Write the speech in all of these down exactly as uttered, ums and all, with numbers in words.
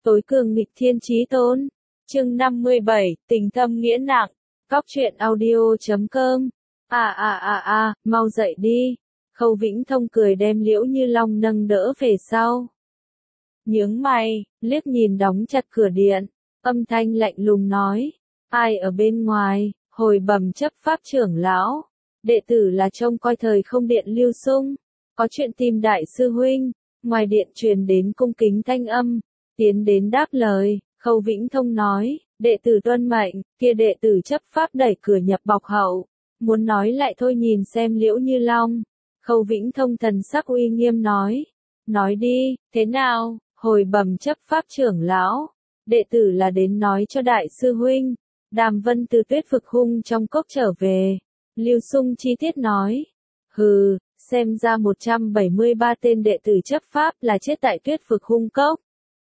Tối cường nghịch thiên chí tôn. Chương năm mươi bảy, tình thâm nghĩa nặng. Cóc truyện audio chấm com. À à à à, mau dậy đi. Khâu Vĩnh Thông cười đem Liễu Như Long nâng đỡ về sau. Nhướng mày, liếc nhìn đóng chặt cửa điện, âm thanh lạnh lùng nói. Ai ở bên ngoài? Hồi bẩm chấp pháp trưởng lão. Đệ tử là trông coi thời không điện Lưu Sung. Có chuyện tìm đại sư huynh. Ngoài điện truyền đến cung kính thanh âm. Tiến đến đáp lời, Khâu Vĩnh Thông nói, đệ tử tuân mệnh, kia đệ tử chấp pháp đẩy cửa nhập bọc hậu. Muốn nói lại thôi, nhìn xem Liễu Như Long. Khâu Vĩnh Thông thần sắc uy nghiêm nói. Nói đi, thế nào? Hồi bẩm chấp pháp trưởng lão. Đệ tử là đến nói cho đại sư huynh. Đàm Vân từ Tuyết Vực Hung trong cốc trở về. Lưu Sung chi tiết nói. Hừ, xem ra một trăm bảy mươi ba tên đệ tử chấp pháp là chết tại Tuyết Vực Hung cốc.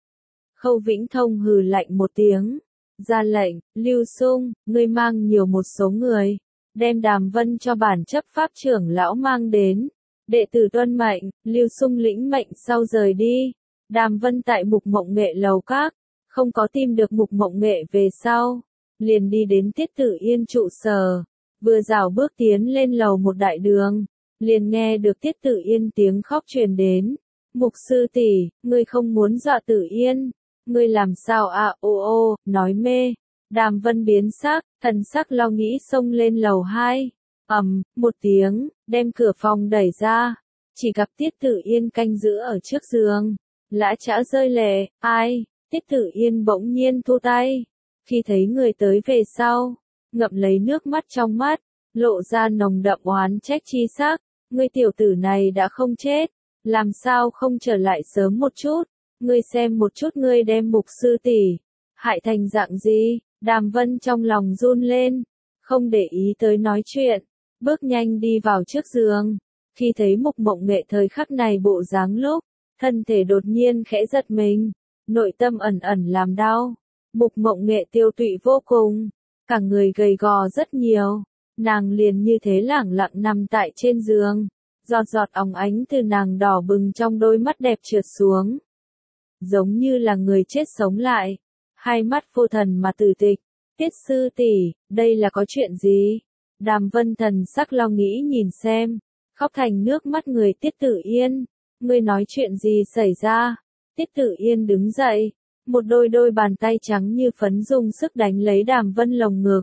Khâu Vĩnh Thông hừ lạnh một tiếng. Ra lệnh, Lưu Sung, ngươi mang nhiều một số người. Đem Đàm Vân cho bản chấp pháp trưởng lão mang đến. Đệ tử tuân mệnh, Lưu Sung lĩnh mệnh sau rời đi. Đàm Vân tại Mục Mộng Nghệ lầu các. Không có tìm được Mục Mộng Nghệ về sau. Liền đi đến Tiết Tử Yên trụ sở. Vừa rảo bước tiến lên lầu một đại đường. Liền nghe được Tiết Tử Yên tiếng khóc truyền đến. Mục sư tỷ, ngươi không muốn dọa Tử Yên. Ngươi làm sao à, ô ô, nói mê. Đàm Vân biến sắc, thần sắc lo nghĩ xông lên lầu hai. Ầm, một tiếng, đem cửa phòng đẩy ra. Chỉ gặp Tiết Tử Yên canh giữ ở trước giường. Lã chã rơi lệ, ai? Tiết Tử Yên bỗng nhiên thu tay. Khi thấy người tới về sau, ngậm lấy nước mắt trong mắt, lộ ra nồng đậm oán trách chi sắc. Ngươi tiểu tử này đã không chết, làm sao không trở lại sớm một chút? Ngươi xem một chút ngươi đem Mục sư tỷ hại thành dạng gì? Đàm Vân trong lòng run lên, không để ý tới nói chuyện, bước nhanh đi vào trước giường. Khi thấy Mục Mộng Nghệ thời khắc này bộ dáng lúc, thân thể đột nhiên khẽ giật mình, nội tâm ẩn ẩn làm đau. Mục Mộng Nghệ tiêu tụy vô cùng, cả người gầy gò rất nhiều, nàng liền như thế lẳng lặng nằm tại trên giường, giọt giọt óng ánh từ nàng đỏ bừng trong đôi mắt đẹp trượt xuống. Giống như là người chết sống lại, hai mắt vô thần mà tử tịch. Tiết sư tỷ, đây là có chuyện gì? Đàm Vân thần sắc lo nghĩ nhìn xem, khóc thành nước mắt người. Tiết Tử Yên, ngươi nói chuyện gì xảy ra? Tiết Tử Yên đứng dậy, một đôi đôi bàn tay trắng như phấn dùng sức đánh lấy Đàm Vân lồng ngực.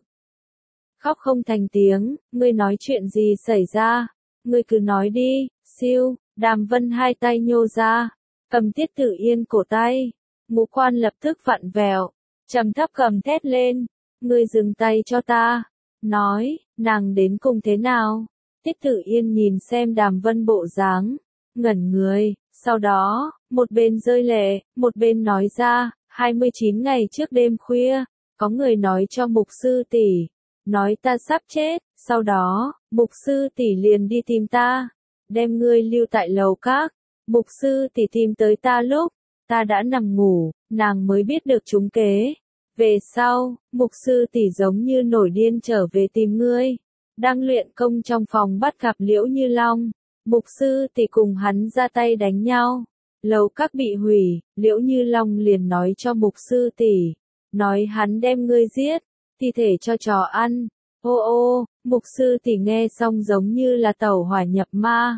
Khóc không thành tiếng, ngươi nói chuyện gì xảy ra? Ngươi cứ nói đi, siêu. Đàm Vân hai tay nhô ra, cầm Tiết Tử Yên cổ tay, ngũ quan lập tức vặn vẹo, trầm thấp cầm thét lên, ngươi dừng tay cho ta. Nói, nàng đến cùng thế nào? Tiết Tử Yên nhìn xem Đàm Vân bộ dáng, ngẩn người, sau đó, một bên rơi lệ, một bên nói ra, hai mươi chín ngày trước đêm khuya, có người nói cho Mục sư tỷ, nói ta sắp chết, sau đó, Mục sư tỷ liền đi tìm ta, đem ngươi lưu tại lầu các. Mục sư tỷ tìm tới ta lúc, ta đã nằm ngủ, nàng mới biết được trúng kế. Về sau, Mục sư tỷ giống như nổi điên trở về tìm ngươi. Đang luyện công trong phòng bắt gặp Liễu Như Long. Mục sư tỷ cùng hắn ra tay đánh nhau. Lầu các bị hủy, Liễu Như Long liền nói cho Mục sư tỷ, nói hắn đem ngươi giết, thi thể cho chó ăn. Ô ô, Mục sư tỷ nghe xong giống như là tẩu hỏa nhập ma.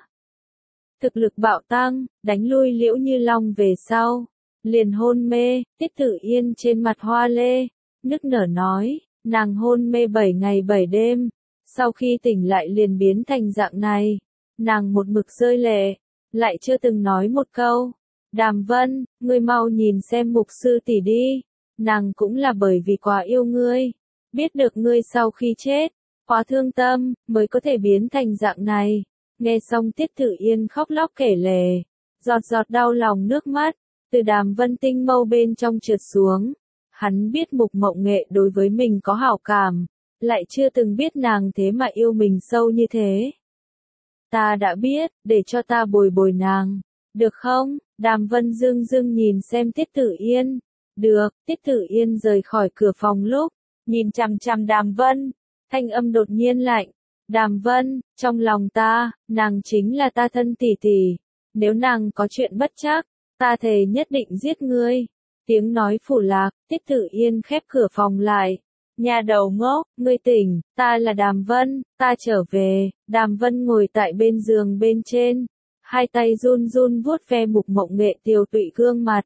Thực lực bạo tăng, đánh lui Liễu Như Long về sau, liền hôn mê. Tiết Tử Yên trên mặt hoa lê, nức nở nói, nàng hôn mê bảy ngày bảy đêm, sau khi tỉnh lại liền biến thành dạng này. Nàng một mực rơi lệ, lại chưa từng nói một câu. Đàm Vân, ngươi mau nhìn xem Mục sư tỷ đi, nàng cũng là bởi vì quá yêu ngươi, biết được ngươi sau khi chết, quá thương tâm, mới có thể biến thành dạng này. Nghe xong Tiết Tử Yên khóc lóc kể lể, giọt giọt đau lòng nước mắt, từ Đàm Vân tinh mâu bên trong trượt xuống. Hắn biết Mục Mộng Nghệ đối với mình có hảo cảm, lại chưa từng biết nàng thế mà yêu mình sâu như thế. Ta đã biết, để cho ta bồi bồi nàng, được không? Đàm Vân dương dương nhìn xem Tiết Tử Yên. Được. Tiết Tử Yên rời khỏi cửa phòng lúc, nhìn chằm chằm Đàm Vân, thanh âm đột nhiên lạnh. Đàm Vân, trong lòng ta, nàng chính là ta thân tỷ tỷ. Nếu nàng có chuyện bất trắc, ta thề nhất định giết ngươi. Tiếng nói phủ lạc, Tiết Tử Yên khép cửa phòng lại. Nhà đầu ngốc, ngươi tỉnh, ta là Đàm Vân, ta trở về. Đàm Vân ngồi tại bên giường bên trên, hai tay run run vuốt ve Mục Mộng Nghệ tiều tụy gương mặt.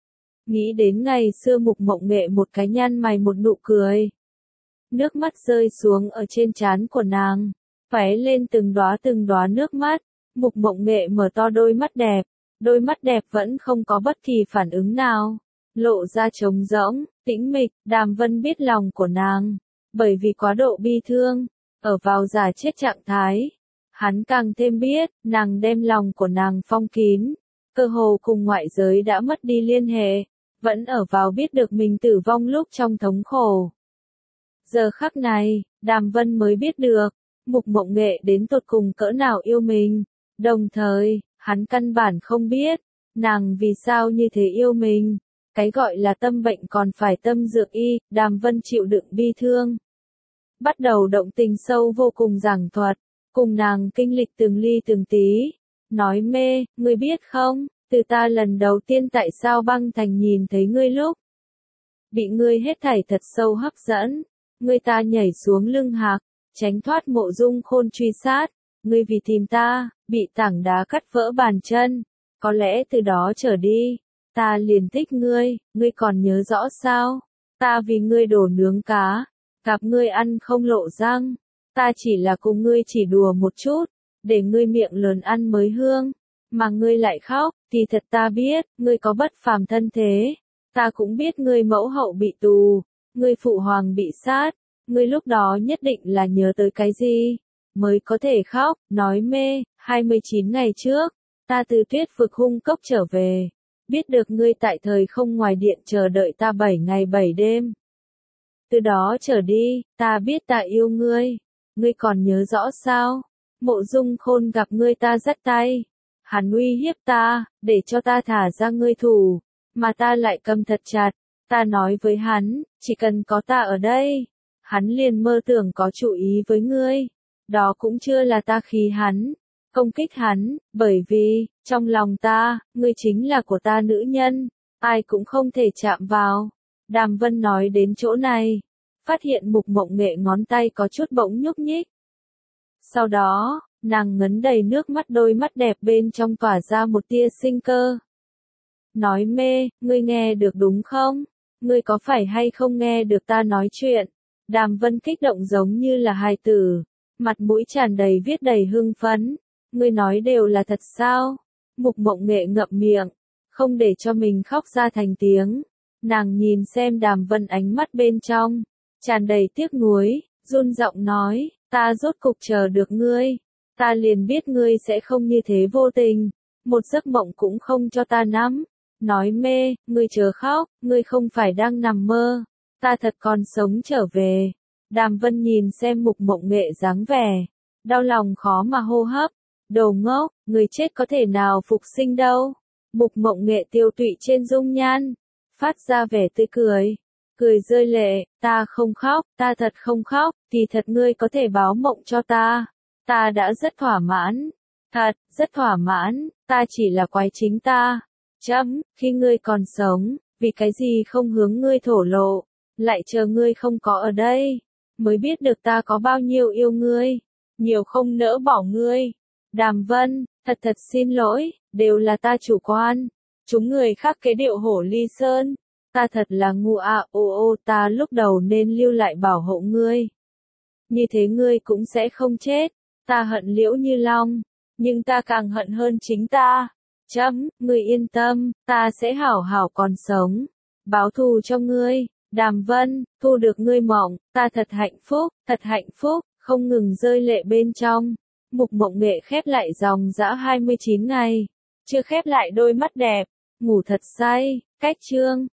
Nghĩ đến ngày xưa Mục Mộng Nghệ một cái nhăn mày một nụ cười. Nước mắt rơi xuống ở trên trán của nàng, tóe lên từng đóa từng đóa nước mắt. Mục Mộng Nghệ mở to đôi mắt đẹp, đôi mắt đẹp vẫn không có bất kỳ phản ứng nào, lộ ra trống rỗng, tĩnh mịch. Đàm Vân biết lòng của nàng, bởi vì quá độ bi thương, ở vào giả chết trạng thái. Hắn càng thêm biết, nàng đem lòng của nàng phong kín, cơ hồ cùng ngoại giới đã mất đi liên hệ, vẫn ở vào biết được mình tử vong lúc trong thống khổ. Giờ khắc này, Đàm Vân mới biết được, Mục Mộng Nghệ đến tột cùng cỡ nào yêu mình, đồng thời, hắn căn bản không biết, nàng vì sao như thế yêu mình. Cái gọi là tâm bệnh còn phải tâm dược y. Đàm Vân chịu đựng bi thương, bắt đầu động tình sâu vô cùng giảng thuật, cùng nàng kinh lịch từng ly từng tí. Nói mê, ngươi biết không, từ ta lần đầu tiên tại sao băng thành nhìn thấy ngươi lúc, bị ngươi hết thảy thật sâu hấp dẫn, ngươi ta nhảy xuống lưng hạc, tránh thoát Mộ Dung Khôn truy sát, ngươi vì tìm ta, bị tảng đá cắt vỡ bàn chân, có lẽ từ đó trở đi, ta liền thích ngươi, ngươi còn nhớ rõ sao? Ta vì ngươi đổ nướng cá, gặp ngươi ăn không lộ răng, ta chỉ là cùng ngươi chỉ đùa một chút, để ngươi miệng lớn ăn mới hương, mà ngươi lại khóc, thì thật ta biết, ngươi có bất phàm thân thế, ta cũng biết ngươi mẫu hậu bị tù, ngươi phụ hoàng bị sát, ngươi lúc đó nhất định là nhớ tới cái gì, mới có thể khóc, nói mê. hai mươi chín ngày trước, ta từ Tuyết Vực Hung Cốc trở về, biết được ngươi tại thời không ngoài điện chờ đợi ta bảy ngày bảy đêm. Từ đó trở đi, ta biết ta yêu ngươi, ngươi còn nhớ rõ sao? Mộ Dung Khôn gặp ngươi ta dắt tay, hắn uy hiếp ta, để cho ta thả ra ngươi thủ, mà ta lại cầm thật chặt, ta nói với hắn, chỉ cần có ta ở đây, hắn liền mơ tưởng có chủ ý với ngươi, đó cũng chưa là ta khí hắn, công kích hắn, bởi vì, trong lòng ta, ngươi chính là của ta nữ nhân, ai cũng không thể chạm vào. Đàm Vân nói đến chỗ này, phát hiện Mục Mộng Nghệ ngón tay có chút bỗng nhúc nhích. Sau đó, nàng ngấn đầy nước mắt, đôi mắt đẹp bên trong tỏa ra một tia sinh cơ. Nói mê, ngươi nghe được đúng không? Ngươi có phải hay không nghe được ta nói chuyện? Đàm Vân kích động giống như là hài tử, mặt mũi tràn đầy viết đầy hưng phấn. Ngươi nói đều là thật sao? Mục Mộng Nghệ ngậm miệng, không để cho mình khóc ra thành tiếng. Nàng nhìn xem Đàm Vân ánh mắt bên trong, tràn đầy tiếc nuối, run giọng nói, ta rốt cục chờ được ngươi, ta liền biết ngươi sẽ không như thế vô tình, một giấc mộng cũng không cho ta nắm. Nói mê, ngươi chớ khóc, ngươi không phải đang nằm mơ, ta thật còn sống trở về. Đàm Vân nhìn xem Mục Mộng Nghệ dáng vẻ, đau lòng khó mà hô hấp. Đồ ngốc, người chết có thể nào phục sinh đâu. Mục Mộng Nghệ tiêu tụy trên dung nhan, phát ra vẻ tươi cười, cười rơi lệ, ta không khóc, ta thật không khóc, thì thật ngươi có thể báo mộng cho ta, ta đã rất thỏa mãn, thật, rất thỏa mãn, ta chỉ là quái chính ta, chấm, khi ngươi còn sống, vì cái gì không hướng ngươi thổ lộ, lại chờ ngươi không có ở đây, mới biết được ta có bao nhiêu yêu ngươi, nhiều không nỡ bỏ ngươi. Đàm Vân, thật thật xin lỗi, đều là ta chủ quan, chúng người khác kế điệu hổ ly sơn, ta thật là ngu à, ô ô ta lúc đầu nên lưu lại bảo hộ ngươi. Như thế ngươi cũng sẽ không chết, ta hận Liễu Như Long, nhưng ta càng hận hơn chính ta. Chấm, ngươi yên tâm, ta sẽ hảo hảo còn sống, báo thù cho ngươi. Đàm Vân, thu được ngươi mộng, ta thật hạnh phúc, thật hạnh phúc, không ngừng rơi lệ bên trong. Mục Mộng Nghệ khép lại dòng dã hai mươi chín ngày, chưa khép lại đôi mắt đẹp, ngủ thật say. Cách chương